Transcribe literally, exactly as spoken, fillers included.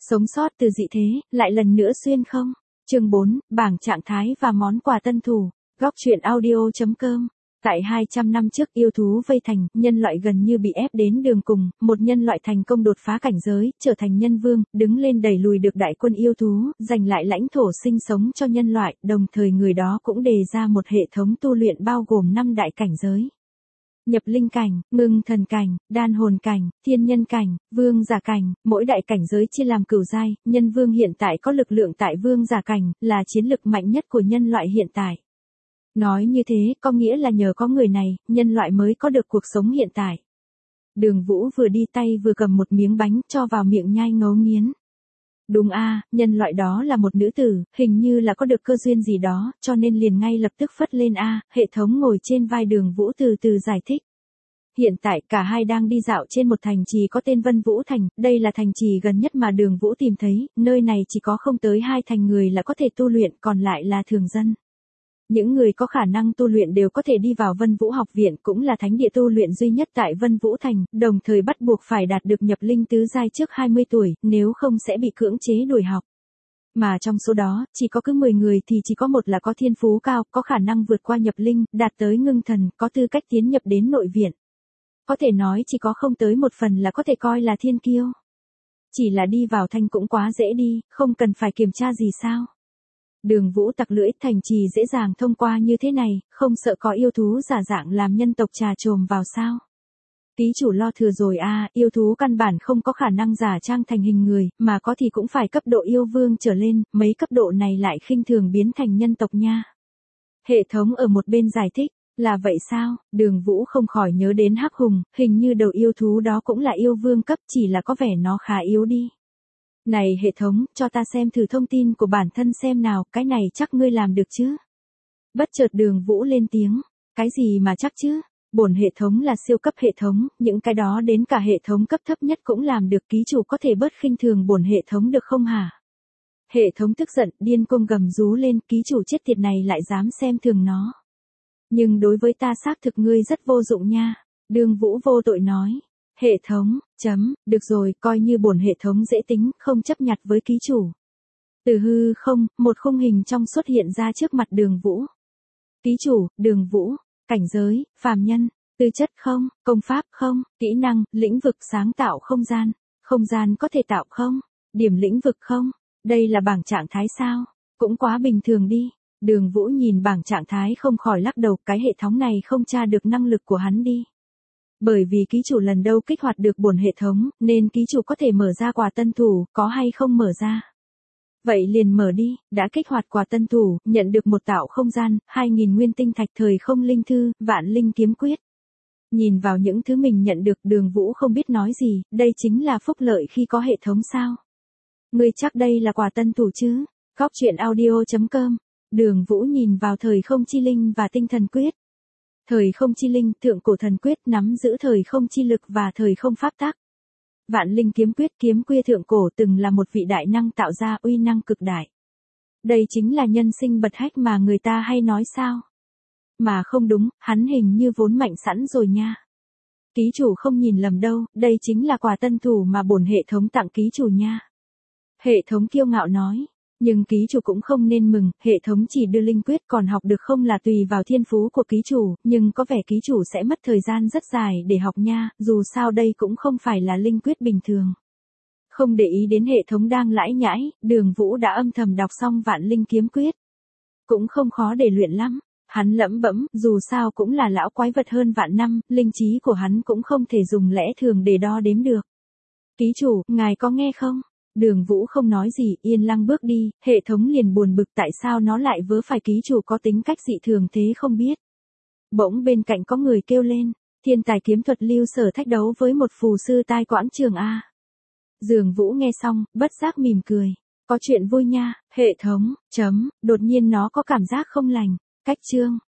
Sống sót từ dị thế, lại lần nữa xuyên không? Chương bốn, bảng trạng thái và món quà tân thủ. Góc truyện audio chấm com. Tại hai trăm năm trước yêu thú vây thành, nhân loại gần như bị ép đến đường cùng, một nhân loại thành công đột phá cảnh giới, trở thành nhân vương, đứng lên đẩy lùi được đại quân yêu thú, giành lại lãnh thổ sinh sống cho nhân loại, đồng thời người đó cũng đề ra một hệ thống tu luyện bao gồm năm đại cảnh giới. Nhập linh cảnh, ngưng thần cảnh, đan hồn cảnh, thiên nhân cảnh, vương giả cảnh, mỗi đại cảnh giới chia làm cửu giai, nhân vương hiện tại có lực lượng tại vương giả cảnh, là chiến lực mạnh nhất của nhân loại hiện tại. Nói như thế, có nghĩa là nhờ có người này, nhân loại mới có được cuộc sống hiện tại. Đường Vũ vừa đi tay vừa cầm một miếng bánh cho vào miệng nhai ngấu nghiến. Đúng a, nhân loại đó là một nữ tử, hình như là có được cơ duyên gì đó, cho nên liền ngay lập tức phất lên a, hệ thống ngồi trên vai Đường Vũ từ từ giải thích. Hiện tại cả hai đang đi dạo trên một thành trì có tên Vân Vũ Thành, đây là thành trì gần nhất mà Đường Vũ tìm thấy, nơi này chỉ có không tới hai thành người là có thể tu luyện, còn lại là thường dân. Những người có khả năng tu luyện đều có thể đi vào Vân Vũ học viện, cũng là thánh địa tu luyện duy nhất tại Vân Vũ Thành, đồng thời bắt buộc phải đạt được nhập linh tứ giai trước hai mươi tuổi, nếu không sẽ bị cưỡng chế đuổi học. Mà trong số đó, chỉ có cứ mười người thì chỉ có một là có thiên phú cao, có khả năng vượt qua nhập linh, đạt tới ngưng thần, có tư cách tiến nhập đến nội viện. Có thể nói chỉ có không tới một phần là có thể coi là thiên kiêu. Chỉ là đi vào thành cũng quá dễ đi, không cần phải kiểm tra gì sao. Đường Vũ tặc lưỡi, thành trì dễ dàng thông qua như thế này, không sợ có yêu thú giả dạng làm nhân tộc trà trồm vào sao. Ký chủ lo thừa rồi a, yêu thú căn bản không có khả năng giả trang thành hình người, mà có thì cũng phải cấp độ yêu vương trở lên, mấy cấp độ này lại khinh thường biến thành nhân tộc nha. Hệ thống ở một bên giải thích, là vậy sao, Đường Vũ không khỏi nhớ đến Hắc Hùng, hình như đầu yêu thú đó cũng là yêu vương cấp, chỉ là có vẻ nó khá yếu đi. Này hệ thống, cho ta xem thử thông tin của bản thân xem nào, cái này chắc ngươi làm được chứ? Bất chợt Đường Vũ lên tiếng, cái gì mà chắc chứ? Bổn hệ thống là siêu cấp hệ thống, những cái đó đến cả hệ thống cấp thấp nhất cũng làm được, ký chủ có thể bớt khinh thường bổn hệ thống được không hả? Hệ thống tức giận, điên cuồng gầm rú lên, ký chủ chết tiệt này lại dám xem thường nó. Nhưng đối với ta xác thực ngươi rất vô dụng nha, Đường Vũ vô tội nói. Hệ thống, chấm, được rồi, coi như bổn hệ thống dễ tính, không chấp nhặt với ký chủ. Từ hư không, một khung hình trong xuất hiện ra trước mặt Đường Vũ. Ký chủ, Đường Vũ, cảnh giới, phàm nhân, tư chất không, công pháp không, kỹ năng, lĩnh vực sáng tạo không gian, không gian có thể tạo không, điểm lĩnh vực không, đây là bảng trạng thái sao, cũng quá bình thường đi. Đường Vũ nhìn bảng trạng thái không khỏi lắc đầu, cái hệ thống này không tra được năng lực của hắn đi. Bởi vì ký chủ lần đầu kích hoạt được bổn hệ thống, nên ký chủ có thể mở ra quà tân thủ, có hay không mở ra? Vậy liền mở đi, đã kích hoạt quà tân thủ, nhận được một tạo không gian, hai nghìn nguyên tinh thạch thời không linh thư, vạn linh kiếm quyết. Nhìn vào những thứ mình nhận được, Đường Vũ không biết nói gì, đây chính là phúc lợi khi có hệ thống sao? Ngươi chắc đây là quà tân thủ chứ? Góc truyện audio chấm com. Đường Vũ nhìn vào thời không chi linh và tinh thần quyết. Thời không chi linh, thượng cổ thần quyết nắm giữ thời không chi lực và thời không pháp tắc. Vạn linh kiếm quyết, kiếm quy thượng cổ từng là một vị đại năng tạo ra uy năng cực đại. Đây chính là nhân sinh bật hách mà người ta hay nói sao? Mà không đúng, hắn hình như vốn mạnh sẵn rồi nha. Ký chủ không nhìn lầm đâu, đây chính là quà tân thủ mà bổn hệ thống tặng ký chủ nha. Hệ thống kiêu ngạo nói. Nhưng ký chủ cũng không nên mừng, hệ thống chỉ đưa linh quyết, còn học được không là tùy vào thiên phú của ký chủ, nhưng có vẻ ký chủ sẽ mất thời gian rất dài để học nha, dù sao đây cũng không phải là linh quyết bình thường. Không để ý đến hệ thống đang lãi nhãi, Đường Vũ đã âm thầm đọc xong vạn linh kiếm quyết. Cũng không khó để luyện lắm, hắn lẩm bẩm, dù sao cũng là lão quái vật hơn vạn năm, linh trí của hắn cũng không thể dùng lẽ thường để đo đếm được. Ký chủ, ngài có nghe không? Đường Vũ không nói gì, yên lặng bước đi, hệ thống liền buồn bực tại sao nó lại vớ phải ký chủ có tính cách dị thường thế không biết. Bỗng bên cạnh có người kêu lên, thiên tài kiếm thuật Lưu Sở thách đấu với một phù sư tai quãng trường A. Đường Vũ nghe xong, bất giác mỉm cười, có chuyện vui nha, hệ thống, chấm, đột nhiên nó có cảm giác không lành, cách chương.